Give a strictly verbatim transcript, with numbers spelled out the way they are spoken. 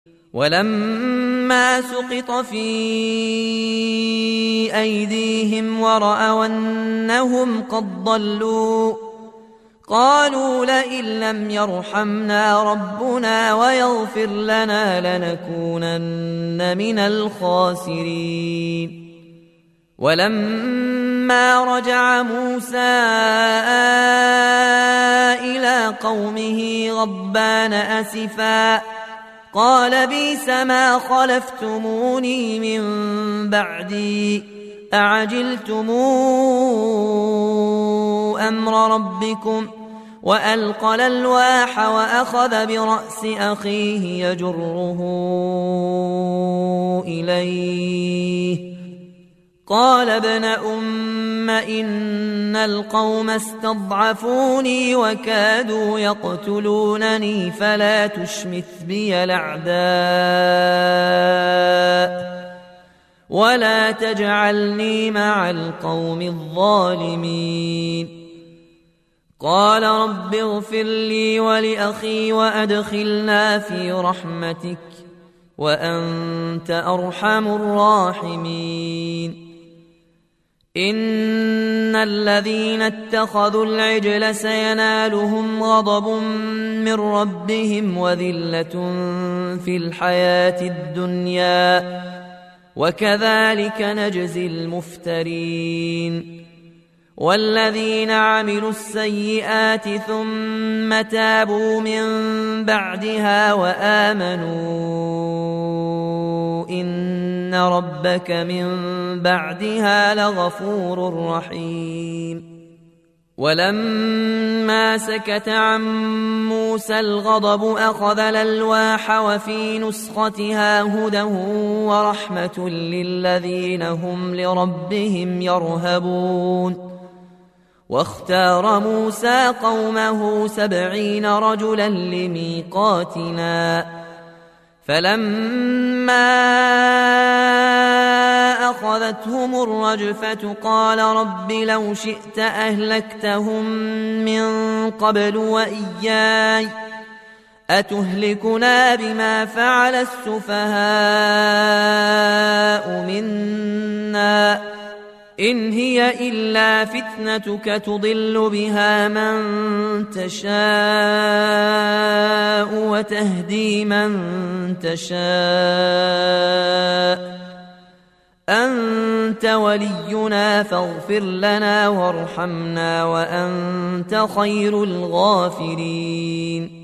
ولما سقط في أيديهم ورأوا أنهم قد ضلوا قالوا لئن لم يرحمنا ربنا ويغفر لنا لنكونن من الخاسرين. ولما رجع موسى إلى قومه غضبان أسفا قال بئس ما خلفتموني من بعدي أعجلتم أمر ربكم وألقى الألواح وأخذ برأس أخيه يجره إليه قال ابن أم إن القوم استضعفوني وكادوا يقتلونني فلا تشمت بي الأعداء ولا تجعلني مع القوم الظالمين. قال رب اغفر لي ولأخي وأدخلنا في رحمتك وأنت أرحم الراحمين. إن الذين اتخذوا العجل سينالهم غضب من ربهم وذلة في الحياة الدنيا وكذلك نجزي المفترين. والذين عملوا السيئات ثم تابوا من بعدها وآمنوا إن ربك من بعدها لغفور رحيم. ولما سكت عن موسى الغضب أخذ الألواح وفي نسختها هدى ورحمة للذين هم لربهم يرهبون. واختار موسى قومه سبعين رجلا لميقاتنا فلما أخذتهم الرجفة قال رب لو شئت أهلكتهم من قبل وإياي أتهلكنا بما فعل السفهاء منا إن هي إلا فتنتك تضل بها من تشاء وتهدي من تشاء أنت ولينا فاغفر لنا وارحمنا وأنت خير الغافرين.